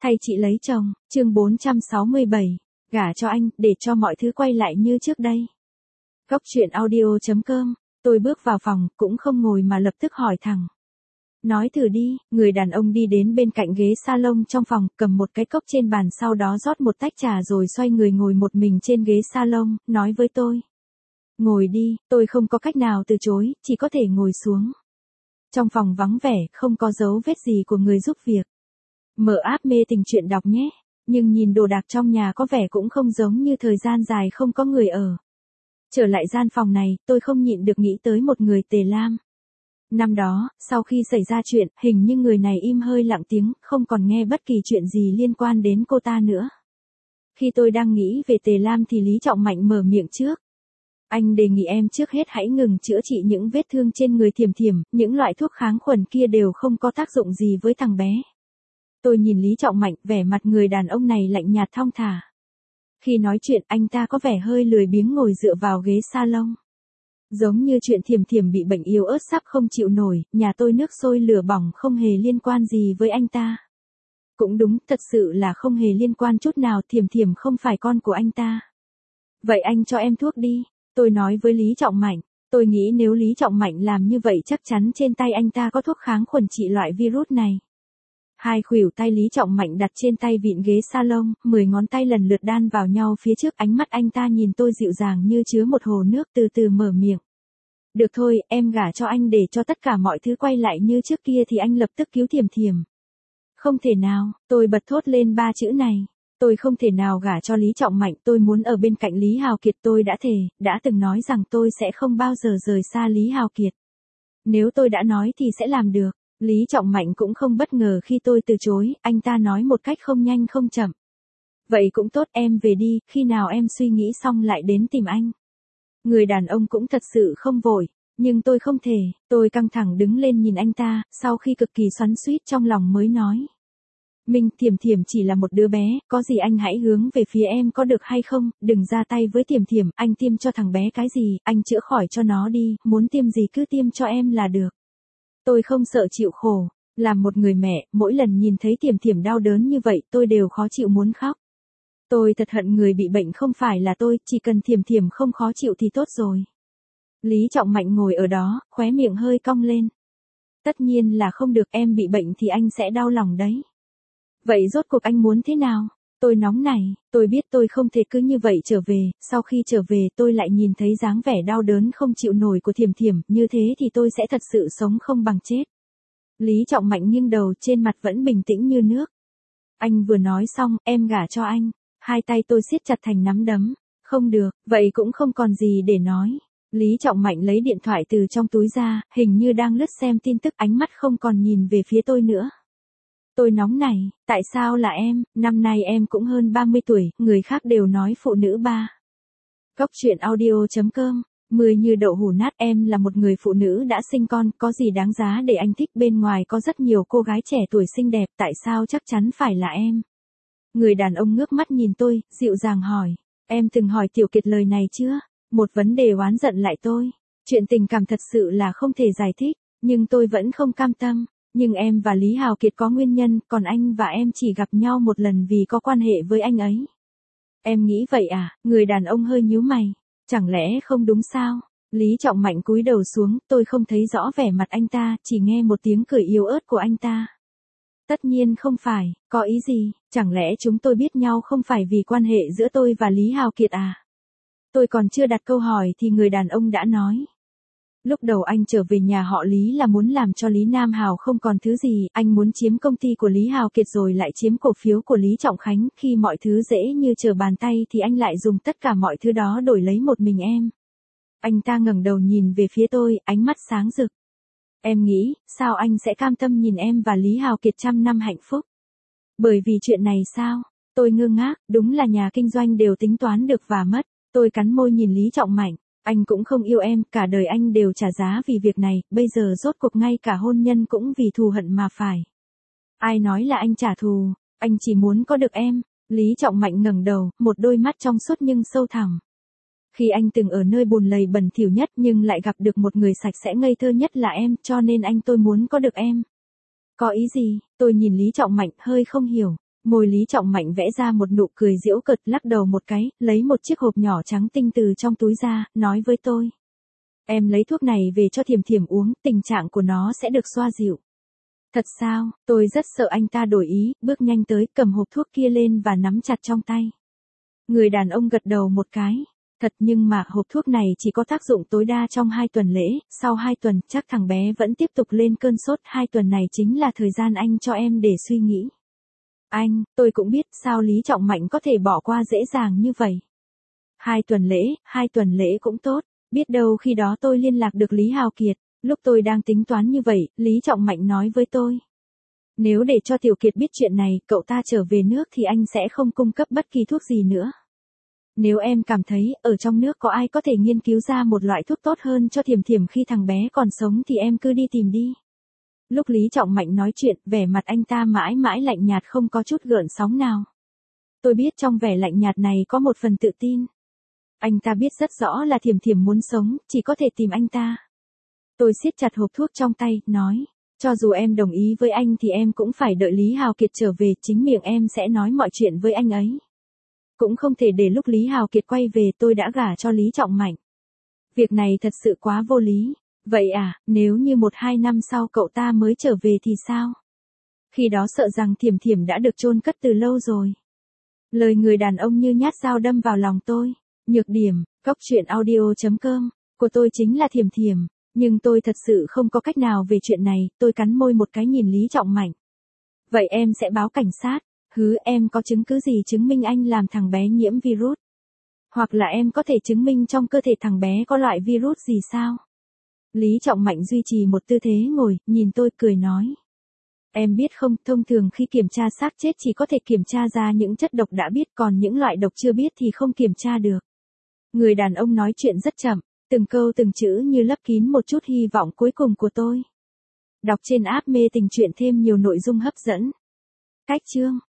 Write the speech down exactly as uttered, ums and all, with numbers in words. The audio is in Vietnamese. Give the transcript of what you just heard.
Thay chị lấy chồng, chương bốn trăm sáu mươi bảy, gả cho anh, để cho mọi thứ quay lại như trước đây. Góc truyện audio chấm com, tôi bước vào phòng, cũng không ngồi mà lập tức hỏi thẳng. Nói thử đi, người đàn ông đi đến bên cạnh ghế salon trong phòng, cầm một cái cốc trên bàn sau đó rót một tách trà rồi xoay người ngồi một mình trên ghế salon, nói với tôi. Ngồi đi, tôi không có cách nào từ chối, chỉ có thể ngồi xuống. Trong phòng vắng vẻ, không có dấu vết gì của người giúp việc. Mở app mê tình truyện đọc nhé, nhưng nhìn đồ đạc trong nhà có vẻ cũng không giống như thời gian dài không có người ở. Trở lại gian phòng này, tôi không nhịn được nghĩ tới một người Tề Lam. Năm đó, sau khi xảy ra chuyện, hình như người này im hơi lặng tiếng, không còn nghe bất kỳ chuyện gì liên quan đến cô ta nữa. Khi tôi đang nghĩ về Tề Lam thì Lý Trọng Mạnh mở miệng trước. Anh đề nghị em trước hết hãy ngừng chữa trị những vết thương trên người Thiểm Thiểm, những loại thuốc kháng khuẩn kia đều không có tác dụng gì với thằng bé. Tôi nhìn Lý Trọng Mạnh, vẻ mặt người đàn ông này lạnh nhạt thong thả. Khi nói chuyện anh ta có vẻ hơi lười biếng ngồi dựa vào ghế salon. Giống như chuyện Thiểm Thiểm bị bệnh yếu ớt sắp không chịu nổi, nhà tôi nước sôi lửa bỏng không hề liên quan gì với anh ta. Cũng đúng, thật sự là không hề liên quan chút nào, Thiểm Thiểm không phải con của anh ta. Vậy anh cho em thuốc đi, tôi nói với Lý Trọng Mạnh. Tôi nghĩ nếu Lý Trọng Mạnh làm như vậy chắc chắn trên tay anh ta có thuốc kháng khuẩn trị loại virus này. Hai khuỷu tay Lý Trọng Mạnh đặt trên tay vịn ghế salon, mười ngón tay lần lượt đan vào nhau phía trước, ánh mắt anh ta nhìn tôi dịu dàng như chứa một hồ nước, từ từ mở miệng. Được thôi, em gả cho anh để cho tất cả mọi thứ quay lại như trước kia thì anh lập tức cứu Thiểm Thiểm. Không thể nào, tôi bật thốt lên ba chữ này. Tôi không thể nào gả cho Lý Trọng Mạnh, tôi muốn ở bên cạnh Lý Hào Kiệt, tôi đã thề, đã từng nói rằng tôi sẽ không bao giờ rời xa Lý Hào Kiệt. Nếu tôi đã nói thì sẽ làm được. Lý Trọng Mạnh cũng không bất ngờ khi tôi từ chối, anh ta nói một cách không nhanh không chậm. Vậy cũng tốt, em về đi, khi nào em suy nghĩ xong lại đến tìm anh. Người đàn ông cũng thật sự không vội, nhưng tôi không thể, tôi căng thẳng đứng lên nhìn anh ta, sau khi cực kỳ xoắn xuýt trong lòng mới nói. Minh, Thiểm Thiểm chỉ là một đứa bé, có gì anh hãy hướng về phía em có được hay không, đừng ra tay với Thiểm Thiểm, anh tiêm cho thằng bé cái gì, anh chữa khỏi cho nó đi, muốn tiêm gì cứ tiêm cho em là được. Tôi không sợ chịu khổ, làm một người mẹ, mỗi lần nhìn thấy Thiểm Thiểm đau đớn như vậy tôi đều khó chịu muốn khóc. Tôi thật hận người bị bệnh không phải là tôi, chỉ cần Thiểm Thiểm không khó chịu thì tốt rồi. Lý Trọng Mạnh ngồi ở đó, khóe miệng hơi cong lên. Tất nhiên là không được, em bị bệnh thì anh sẽ đau lòng đấy. Vậy rốt cuộc anh muốn thế nào? Tôi nóng này, tôi biết tôi không thể cứ như vậy trở về, sau khi trở về tôi lại nhìn thấy dáng vẻ đau đớn không chịu nổi của Thiểm Thiểm, như thế thì tôi sẽ thật sự sống không bằng chết. Lý Trọng Mạnh nghiêng đầu, trên mặt vẫn bình tĩnh như nước. Anh vừa nói xong, em gả cho anh, hai tay tôi siết chặt thành nắm đấm. Không được, vậy cũng không còn gì để nói. Lý Trọng Mạnh lấy điện thoại từ trong túi ra, hình như đang lướt xem tin tức, ánh mắt không còn nhìn về phía tôi nữa. Tôi nóng này, tại sao là em, năm nay em cũng hơn ba mươi tuổi, người khác đều nói phụ nữ ba. Góc truyện audio chấm com, mười như đậu hũ nát, em là một người phụ nữ đã sinh con, có gì đáng giá để anh thích, bên ngoài có rất nhiều cô gái trẻ tuổi xinh đẹp, tại sao chắc chắn phải là em. Người đàn ông ngước mắt nhìn tôi, dịu dàng hỏi, em từng hỏi Tiểu Kiệt lời này chưa? Một vấn đề oán giận lại tôi, chuyện tình cảm thật sự là không thể giải thích, nhưng tôi vẫn không cam tâm. Nhưng em và Lý Hào Kiệt có nguyên nhân, còn anh và em chỉ gặp nhau một lần vì có quan hệ với anh ấy. Em nghĩ vậy à? Người đàn ông hơi nhíu mày. Chẳng lẽ không đúng sao? Lý Trọng Mạnh cúi đầu xuống, tôi không thấy rõ vẻ mặt anh ta, chỉ nghe một tiếng cười yếu ớt của anh ta. Tất nhiên không phải, có ý gì? Chẳng lẽ chúng tôi biết nhau không phải vì quan hệ giữa tôi và Lý Hào Kiệt à? Tôi còn chưa đặt câu hỏi thì người đàn ông đã nói. Lúc đầu anh trở về nhà họ Lý là muốn làm cho Lý Nam Hào không còn thứ gì, anh muốn chiếm công ty của Lý Hào Kiệt rồi lại chiếm cổ phiếu của Lý Trọng Khánh, khi mọi thứ dễ như trở bàn tay thì anh lại dùng tất cả mọi thứ đó đổi lấy một mình em. Anh ta ngẩng đầu nhìn về phía tôi, ánh mắt sáng rực. Em nghĩ, sao anh sẽ cam tâm nhìn em và Lý Hào Kiệt trăm năm hạnh phúc? Bởi vì chuyện này sao? Tôi ngơ ngác, đúng là nhà kinh doanh đều tính toán được và mất. Tôi cắn môi nhìn Lý Trọng Mạnh. Anh cũng không yêu em, cả đời anh đều trả giá vì việc này, bây giờ rốt cuộc ngay cả hôn nhân cũng vì thù hận mà phải. Ai nói là anh trả thù, anh chỉ muốn có được em. Lý Trọng Mạnh ngẩng đầu, một đôi mắt trong suốt nhưng sâu thẳm. Khi anh từng ở nơi bùn lầy bẩn thỉu nhất nhưng lại gặp được một người sạch sẽ ngây thơ nhất là em, cho nên anh tôi muốn có được em. Có ý gì? Tôi nhìn Lý Trọng Mạnh hơi không hiểu. Môi Lý Trọng Mạnh vẽ ra một nụ cười giễu cợt, lắc đầu một cái, lấy một chiếc hộp nhỏ trắng tinh từ trong túi ra, nói với tôi. Em lấy thuốc này về cho Thiểm Thiểm uống, tình trạng của nó sẽ được xoa dịu. Thật sao? Tôi rất sợ anh ta đổi ý, bước nhanh tới, cầm hộp thuốc kia lên và nắm chặt trong tay. Người đàn ông gật đầu một cái. Thật, nhưng mà hộp thuốc này chỉ có tác dụng tối đa trong hai tuần lễ, sau hai tuần chắc thằng bé vẫn tiếp tục lên cơn sốt, hai tuần này chính là thời gian anh cho em để suy nghĩ. Anh, tôi cũng biết sao Lý Trọng Mạnh có thể bỏ qua dễ dàng như vậy. Hai tuần lễ, hai tuần lễ cũng tốt, biết đâu khi đó tôi liên lạc được Lý Hào Kiệt. Lúc tôi đang tính toán như vậy, Lý Trọng Mạnh nói với tôi. Nếu để cho Tiểu Kiệt biết chuyện này, cậu ta trở về nước thì anh sẽ không cung cấp bất kỳ thuốc gì nữa. Nếu em cảm thấy ở trong nước có ai có thể nghiên cứu ra một loại thuốc tốt hơn cho Thiểm Thiểm khi thằng bé còn sống thì em cứ đi tìm đi. Lúc Lý Trọng Mạnh nói chuyện, vẻ mặt anh ta mãi mãi lạnh nhạt không có chút gợn sóng nào. Tôi biết trong vẻ lạnh nhạt này có một phần tự tin. Anh ta biết rất rõ là Thiểm Thiểm muốn sống, chỉ có thể tìm anh ta. Tôi siết chặt hộp thuốc trong tay, nói, cho dù em đồng ý với anh thì em cũng phải đợi Lý Hào Kiệt trở về, chính miệng em sẽ nói mọi chuyện với anh ấy. Cũng không thể để lúc Lý Hào Kiệt quay về tôi đã gả cho Lý Trọng Mạnh. Việc này thật sự quá vô lý. Vậy à, nếu như một hai năm sau cậu ta mới trở về thì sao? Khi đó sợ rằng Thiểm Thiểm đã được chôn cất từ lâu rồi. Lời người đàn ông như nhát dao đâm vào lòng tôi. Nhược điểm, cóc truyện audio chấm com, của tôi chính là Thiểm Thiểm, nhưng tôi thật sự không có cách nào về chuyện này, tôi cắn môi một cái nhìn Lý Trọng Mạnh. Vậy em sẽ báo cảnh sát, hứ em có chứng cứ gì chứng minh anh làm thằng bé nhiễm virus? Hoặc là em có thể chứng minh trong cơ thể thằng bé có loại virus gì sao? Lý Trọng Mạnh duy trì một tư thế ngồi, nhìn tôi cười nói. Em biết không, thông thường khi kiểm tra xác chết chỉ có thể kiểm tra ra những chất độc đã biết, còn những loại độc chưa biết thì không kiểm tra được. Người đàn ông nói chuyện rất chậm, từng câu từng chữ như lấp kín một chút hy vọng cuối cùng của tôi. Đọc trên app Mê Tình Truyện thêm nhiều nội dung hấp dẫn. Cách chương